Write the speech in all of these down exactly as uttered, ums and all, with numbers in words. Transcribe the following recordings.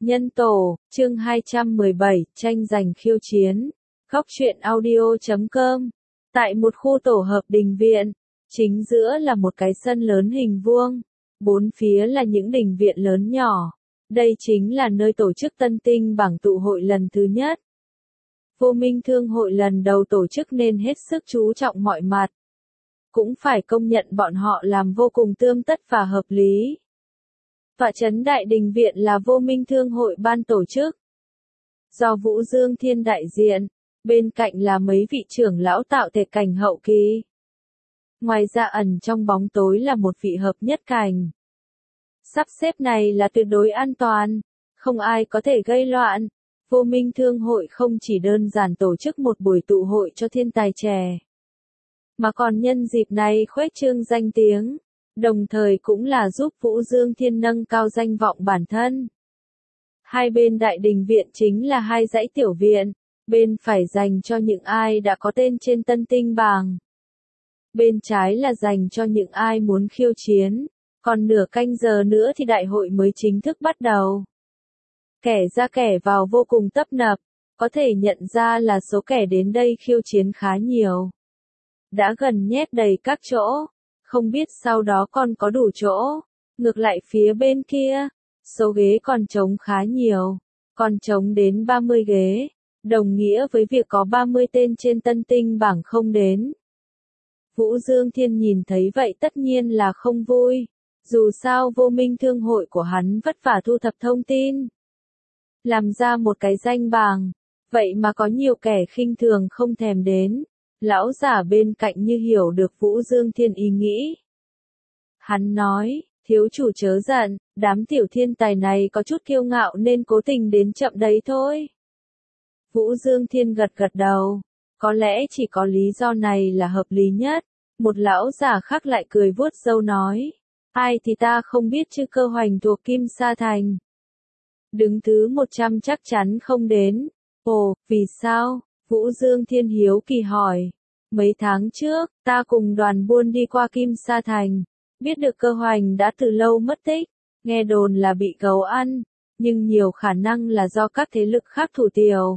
Nhân tổ, chương hai trăm mười bảy, tranh giành khiêu chiến. Góc truyện audio chấm com. Tại một khu tổ hợp đình viện, chính giữa là một cái sân lớn hình vuông, bốn phía là những đình viện lớn nhỏ. Đây chính là nơi tổ chức Tân Tinh bảng tụ hội lần thứ nhất. Vô Minh Thương hội lần đầu tổ chức nên hết sức chú trọng mọi mặt. Cũng phải công nhận bọn họ làm vô cùng tươm tất và hợp lý. Tọa trấn đại đình viện là Vô Minh Thương hội ban tổ chức. Do Vũ Dương Thiên đại diện, bên cạnh là mấy vị trưởng lão tạo thể cảnh hậu kỳ. Ngoài ra ẩn trong bóng tối là một vị hợp nhất cảnh. Sắp xếp này là tuyệt đối an toàn, không ai có thể gây loạn. Vô Minh Thương hội không chỉ đơn giản tổ chức một buổi tụ hội cho thiên tài trẻ, mà còn nhân dịp này khuếch trương danh tiếng, đồng thời cũng là giúp Vũ Dương Thiên nâng cao danh vọng bản thân. Hai bên đại đình viện chính là hai dãy tiểu viện, bên phải dành cho những ai đã có tên trên Tân Tinh bảng. Bên trái là dành cho những ai muốn khiêu chiến, còn nửa canh giờ nữa thì đại hội mới chính thức bắt đầu. Kẻ ra kẻ vào vô cùng tấp nập, có thể nhận ra là số kẻ đến đây khiêu chiến khá nhiều. Đã gần nhét đầy các chỗ, không biết sau đó còn có đủ chỗ. Ngược lại phía bên kia, số ghế còn trống khá nhiều, còn trống đến ba mươi ghế, đồng nghĩa với việc có ba mươi tên trên Tân Tinh bảng không đến. Vũ Dương Thiên nhìn thấy vậy tất nhiên là không vui, dù sao Vô Minh Thương hội của hắn vất vả thu thập thông tin, làm ra một cái danh bảng, vậy mà có nhiều kẻ khinh thường không thèm đến. Lão giả bên cạnh như hiểu được Vũ Dương Thiên ý nghĩ. Hắn nói, thiếu chủ chớ giận, đám tiểu thiên tài này có chút kiêu ngạo nên cố tình đến chậm đấy thôi. Vũ Dương Thiên gật gật đầu, có lẽ chỉ có lý do này là hợp lý nhất. Một lão giả khác lại cười vuốt râu nói, ai thì ta không biết chứ Cơ Hoành thuộc Kim Sa Thành. Đứng thứ một trăm chắc chắn không đến. Ồ, vì sao? Vũ Dương Thiên hiếu kỳ hỏi. Mấy tháng trước, ta cùng đoàn buôn đi qua Kim Sa Thành, biết được Cơ Hoành đã từ lâu mất tích, nghe đồn là bị gấu ăn, nhưng nhiều khả năng là do các thế lực khác thủ tiêu.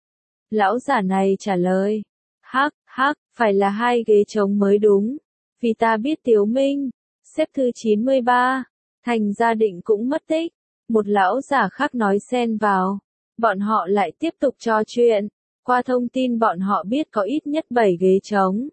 Lão giả này trả lời, hắc, hắc, phải là hai ghế trống mới đúng, vì ta biết Tiếu Minh, xếp thứ chín mươi ba, Thành Gia Định cũng mất tích. Một lão giả khác nói xen vào, bọn họ lại tiếp tục trò chuyện. Qua thông tin bọn họ biết có ít nhất bảy ghế trống.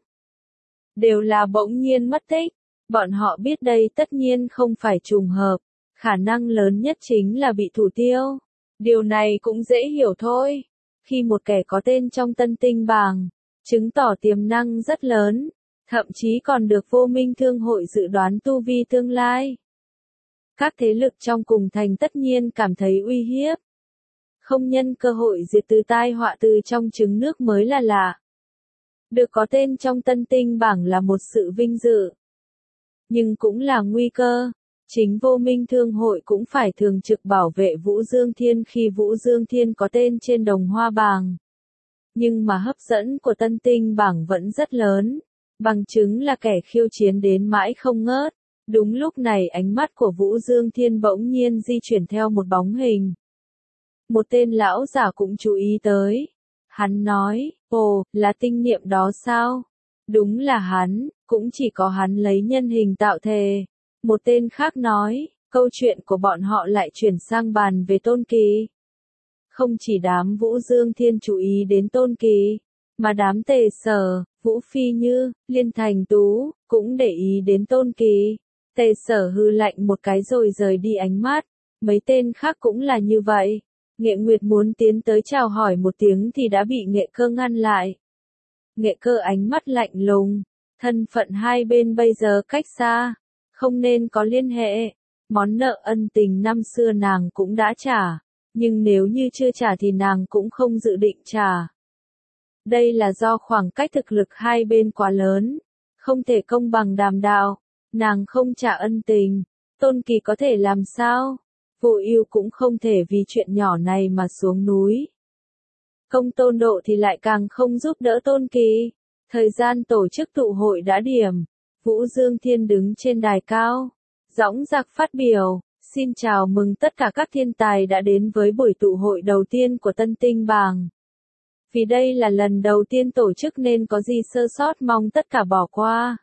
Đều là bỗng nhiên mất tích. Bọn họ biết đây tất nhiên không phải trùng hợp. Khả năng lớn nhất chính là bị thủ tiêu. Điều này cũng dễ hiểu thôi. Khi một kẻ có tên trong Tân Tinh bảng, chứng tỏ tiềm năng rất lớn. Thậm chí còn được Vô Minh Thương hội dự đoán tu vi tương lai. Các thế lực trong cùng thành tất nhiên cảm thấy uy hiếp. Không nhân cơ hội diệt từ tai họa từ trong trứng nước mới là lạ. Được có tên trong Tân Tinh bảng là một sự vinh dự, nhưng cũng là nguy cơ. Chính Vô Minh Thương hội cũng phải thường trực bảo vệ Vũ Dương Thiên khi Vũ Dương Thiên có tên trên Đồng Hoa bảng. Nhưng mà hấp dẫn của Tân Tinh bảng vẫn rất lớn, bằng chứng là kẻ khiêu chiến đến mãi không ngớt. Đúng lúc này ánh mắt của Vũ Dương Thiên bỗng nhiên di chuyển theo một bóng hình. Một tên lão giả cũng chú ý tới. Hắn nói, ồ, là tinh niệm đó sao? Đúng là hắn, cũng chỉ có hắn lấy nhân hình tạo thể. Một tên khác nói, câu chuyện của bọn họ lại chuyển sang bàn về Tôn Kỳ. Không chỉ đám Vũ Dương Thiên chú ý đến Tôn Kỳ, mà đám Tề Sở, Vũ Phi Như, Liên Thành Tú, cũng để ý đến Tôn Kỳ. Tề Sở hư lạnh một cái rồi rời đi ánh mắt. Mấy tên khác cũng là như vậy. Nghệ Nguyệt muốn tiến tới chào hỏi một tiếng thì đã bị Nghệ Cơ ngăn lại. Nghệ Cơ ánh mắt lạnh lùng, thân phận hai bên bây giờ cách xa, không nên có liên hệ. Món nợ ân tình năm xưa nàng cũng đã trả, nhưng nếu như chưa trả thì nàng cũng không dự định trả. Đây là do khoảng cách thực lực hai bên quá lớn, không thể công bằng đàm đạo. Nàng không trả ân tình, Tôn Kỳ có thể làm sao? Vô Ưu cũng không thể vì chuyện nhỏ này mà xuống núi. Công Tôn Độ thì lại càng không giúp đỡ Tôn Kỳ. Thời gian tổ chức tụ hội đã điểm. Vũ Dương Thiên đứng trên đài cao, dõng dạc phát biểu, Xin chào mừng tất cả các thiên tài đã đến với buổi tụ hội đầu tiên của Tân Tinh Bảng. Vì đây là lần đầu tiên tổ chức nên có gì sơ sót mong tất cả bỏ qua.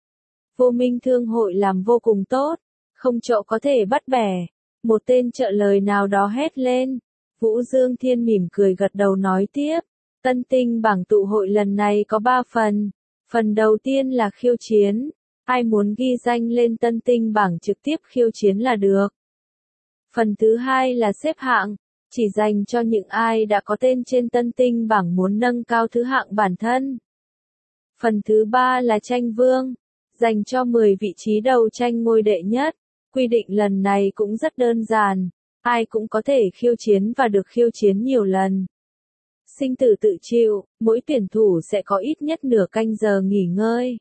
Vô Minh Thương hội làm vô cùng tốt, không chỗ có thể bắt bẻ. Một tên trợ lời nào đó hét lên. Vũ Dương Thiên mỉm cười gật đầu nói tiếp. Tân Tinh Bảng tụ hội lần này có ba phần. Phần đầu tiên là khiêu chiến. Ai muốn ghi danh lên Tân Tinh Bảng trực tiếp khiêu chiến là được. Phần thứ hai là xếp hạng, chỉ dành cho những ai đã có tên trên Tân Tinh Bảng muốn nâng cao thứ hạng bản thân. Phần thứ ba là tranh vương, dành cho mười vị trí đầu tranh ngôi đệ nhất. Quy định lần này cũng rất đơn giản, ai cũng có thể khiêu chiến và được khiêu chiến nhiều lần. Sinh tử tự chịu, mỗi tuyển thủ sẽ có ít nhất nửa canh giờ nghỉ ngơi.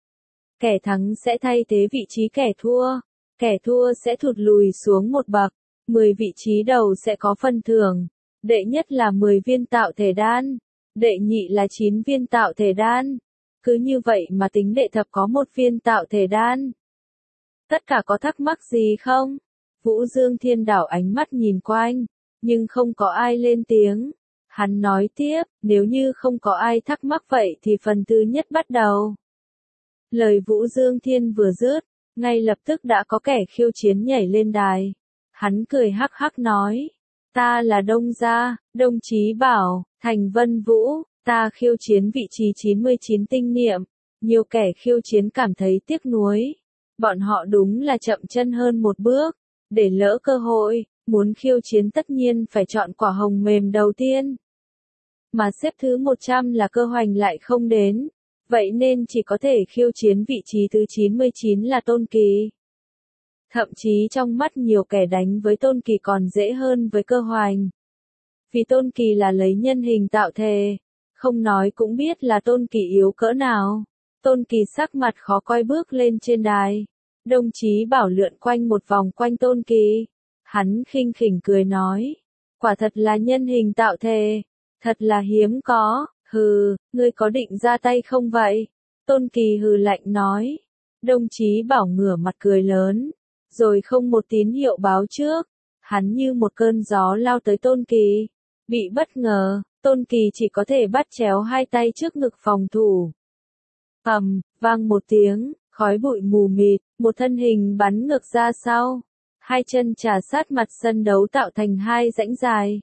Kẻ thắng sẽ thay thế vị trí kẻ thua, kẻ thua sẽ thụt lùi xuống một bậc. mười vị trí đầu sẽ có phần thưởng, đệ nhất là mười viên tạo thể đan, đệ nhị là chín viên tạo thể đan. Cứ như vậy mà tính đệ thập có một viên tạo thể đan. Tất cả có thắc mắc gì không? Vũ Dương Thiên đảo ánh mắt nhìn quanh, nhưng không có ai lên tiếng. Hắn nói tiếp, nếu như không có ai thắc mắc vậy thì phần thứ nhất bắt đầu. Lời Vũ Dương Thiên vừa dứt, ngay lập tức đã có kẻ khiêu chiến nhảy lên đài. Hắn cười hắc hắc nói, ta là Đông Gia, Đông Chí Bảo, Thành Vân Vũ, ta khiêu chiến vị trí chín mươi chín tinh niệm. Nhiều kẻ khiêu chiến cảm thấy tiếc nuối. Bọn họ đúng là chậm chân hơn một bước, để lỡ cơ hội, muốn khiêu chiến tất nhiên phải chọn quả hồng mềm đầu tiên. Mà xếp thứ một trăm là cơ hoành lại không đến, vậy nên chỉ có thể khiêu chiến vị trí thứ chín mươi chín là Tôn Kỳ. Thậm chí trong mắt nhiều kẻ đánh với Tôn Kỳ còn dễ hơn với cơ hoành. Vì Tôn Kỳ là lấy nhân hình tạo thể, không nói cũng biết là Tôn Kỳ yếu cỡ nào. Tôn Kỳ sắc mặt khó coi bước lên trên đài. Đồng Chí Bảo lượn quanh một vòng quanh Tôn Kỳ. Hắn khinh khỉnh cười nói, quả thật là nhân hình tạo thể, thật là hiếm có, hừ, ngươi có định ra tay không vậy? Tôn Kỳ hừ lạnh nói. Đồng Chí Bảo ngửa mặt cười lớn, rồi không một tín hiệu báo trước, hắn như một cơn gió lao tới Tôn Kỳ. Bị bất ngờ, Tôn Kỳ chỉ có thể bắt chéo hai tay trước ngực phòng thủ. Ầm, vang một tiếng, khói bụi mù mịt, một thân hình bắn ngược ra sau. Hai chân chà sát mặt sân đấu tạo thành hai rãnh dài.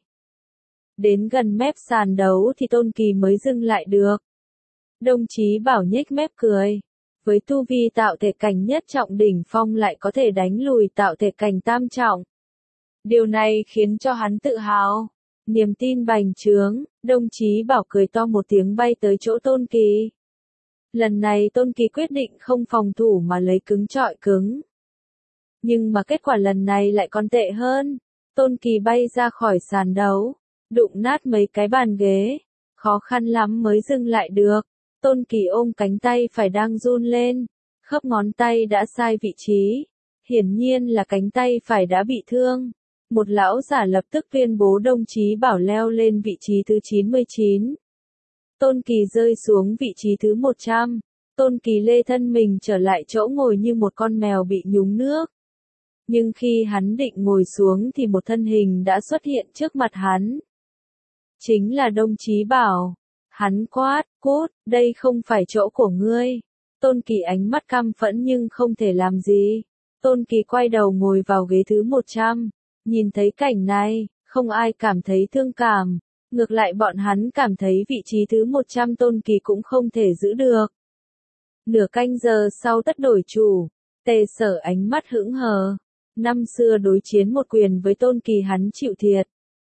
Đến gần mép sàn đấu thì Tôn Kỳ mới dừng lại được. Đồng Chí Bảo nhếch mép cười. Với tu vi tạo thể cảnh nhất trọng đỉnh phong lại có thể đánh lùi tạo thể cảnh tam trọng. Điều này khiến cho hắn tự hào. Niềm tin bành trướng, Đồng Chí Bảo cười to một tiếng bay tới chỗ Tôn Kỳ. Lần này Tôn Kỳ quyết định không phòng thủ mà lấy cứng chọi cứng. Nhưng mà kết quả lần này lại còn tệ hơn. Tôn Kỳ bay ra khỏi sàn đấu, đụng nát mấy cái bàn ghế, khó khăn lắm mới dừng lại được. Tôn Kỳ ôm cánh tay phải đang run lên, khớp ngón tay đã sai vị trí, hiển nhiên là cánh tay phải đã bị thương. Một lão giả lập tức tuyên bố Đồng Chí Bảo leo lên vị trí thứ chín mươi chín. Tôn Kỳ rơi xuống vị trí thứ một trăm. Tôn Kỳ lê thân mình trở lại chỗ ngồi như một con mèo bị nhúng nước. Nhưng khi hắn định ngồi xuống thì một thân hình đã xuất hiện trước mặt hắn. Chính là Đồng Chí Bảo. Hắn quát, cút, đây không phải chỗ của ngươi. Tôn Kỳ ánh mắt căm phẫn nhưng không thể làm gì. Tôn Kỳ quay đầu ngồi vào ghế thứ một trăm. Nhìn thấy cảnh này, không ai cảm thấy thương cảm. Ngược lại bọn hắn cảm thấy vị trí thứ một trăm Tôn Kỳ cũng không thể giữ được. Nửa canh giờ sau tất đổi chủ, Tề Sở ánh mắt hững hờ. Năm xưa đối chiến một quyền với Tôn Kỳ hắn chịu thiệt.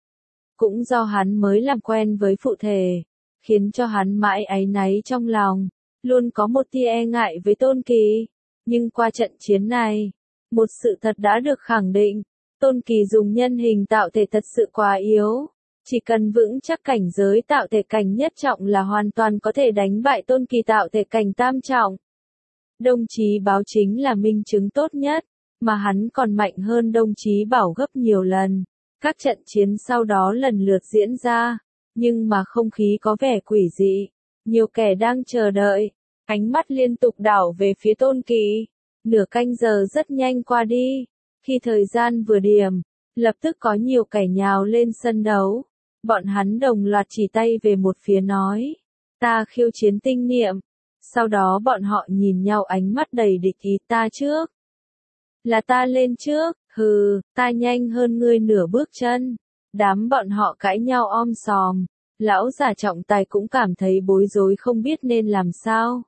Cũng do hắn mới làm quen với phụ thể, khiến cho hắn mãi áy náy trong lòng, luôn có một tia e ngại với Tôn Kỳ. Nhưng qua trận chiến này, một sự thật đã được khẳng định, Tôn Kỳ dùng nhân hình tạo thể thật sự quá yếu. Chỉ cần vững chắc cảnh giới tạo thể cảnh nhất trọng là hoàn toàn có thể đánh bại Tôn Kỳ tạo thể cảnh tam trọng. Đồng Chí Bảo chính là minh chứng tốt nhất, mà hắn còn mạnh hơn Đồng Chí Bảo gấp nhiều lần. Các trận chiến sau đó lần lượt diễn ra, nhưng mà không khí có vẻ quỷ dị. Nhiều kẻ đang chờ đợi, ánh mắt liên tục đảo về phía Tôn Kỳ. Nửa canh giờ rất nhanh qua đi. Khi thời gian vừa điểm, lập tức có nhiều kẻ nhào lên sân đấu. Bọn hắn đồng loạt chỉ tay về một phía nói, ta khiêu chiến tinh niệm. Sau đó bọn họ nhìn nhau ánh mắt đầy địch ý, ta trước. Là ta lên trước, hừ, ta nhanh hơn ngươi nửa bước chân. Đám bọn họ cãi nhau om sòm. Lão già trọng tài cũng cảm thấy bối rối không biết nên làm sao.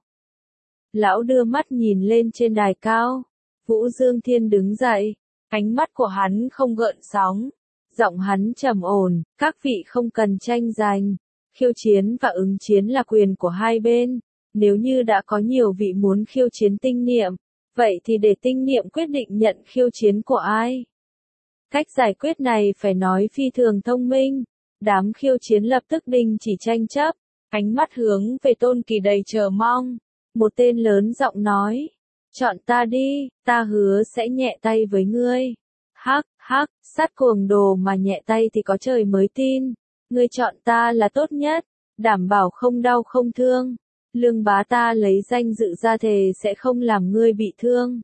Lão đưa mắt nhìn lên trên đài cao. Vũ Dương Thiên đứng dậy. Ánh mắt của hắn không gợn sóng. Giọng hắn trầm ổn, các vị không cần tranh giành. Khiêu chiến và ứng chiến là quyền của hai bên. Nếu như đã có nhiều vị muốn khiêu chiến tinh niệm, vậy thì để tinh niệm quyết định nhận khiêu chiến của ai. Cách giải quyết này phải nói phi thường thông minh. Đám khiêu chiến lập tức đình chỉ tranh chấp, ánh mắt hướng về Tôn Kỳ đầy chờ mong. Một tên lớn giọng nói, chọn ta đi, ta hứa sẽ nhẹ tay với ngươi. Hắc, hắc, sát cuồng đồ mà nhẹ tay thì có trời mới tin. Ngươi chọn ta là tốt nhất, đảm bảo không đau không thương. Lương bá ta lấy danh dự ra thề sẽ không làm ngươi bị thương.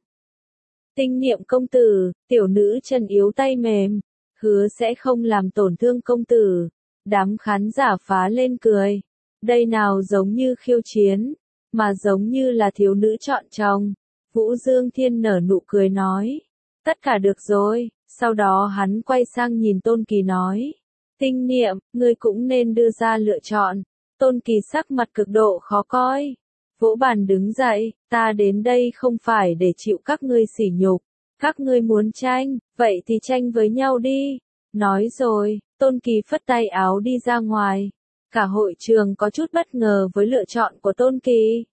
Tinh niệm công tử, tiểu nữ chân yếu tay mềm, hứa sẽ không làm tổn thương công tử. Đám khán giả phá lên cười. Đây nào giống như khiêu chiến, mà giống như là thiếu nữ chọn chồng. Vũ Dương Thiên nở nụ cười nói, tất cả được rồi. Sau đó hắn quay sang nhìn Tôn Kỳ nói, tinh niệm, ngươi cũng nên đưa ra lựa chọn. Tôn Kỳ sắc mặt cực độ khó coi. Vỗ bàn đứng dậy, ta đến đây không phải để chịu các ngươi sỉ nhục. Các ngươi muốn tranh, vậy thì tranh với nhau đi. Nói rồi, Tôn Kỳ phất tay áo đi ra ngoài. Cả hội trường có chút bất ngờ với lựa chọn của Tôn Kỳ.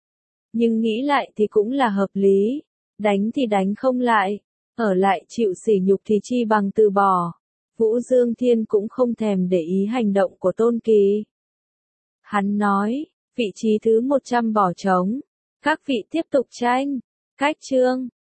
Nhưng nghĩ lại thì cũng là hợp lý. Đánh thì đánh không lại. Ở lại chịu sỉ nhục thì chi bằng từ bỏ. Vũ Dương Thiên cũng không thèm để ý hành động của Tôn Kỳ. Hắn nói, vị trí thứ một trăm bỏ trống. Các vị tiếp tục tranh. Cách chương.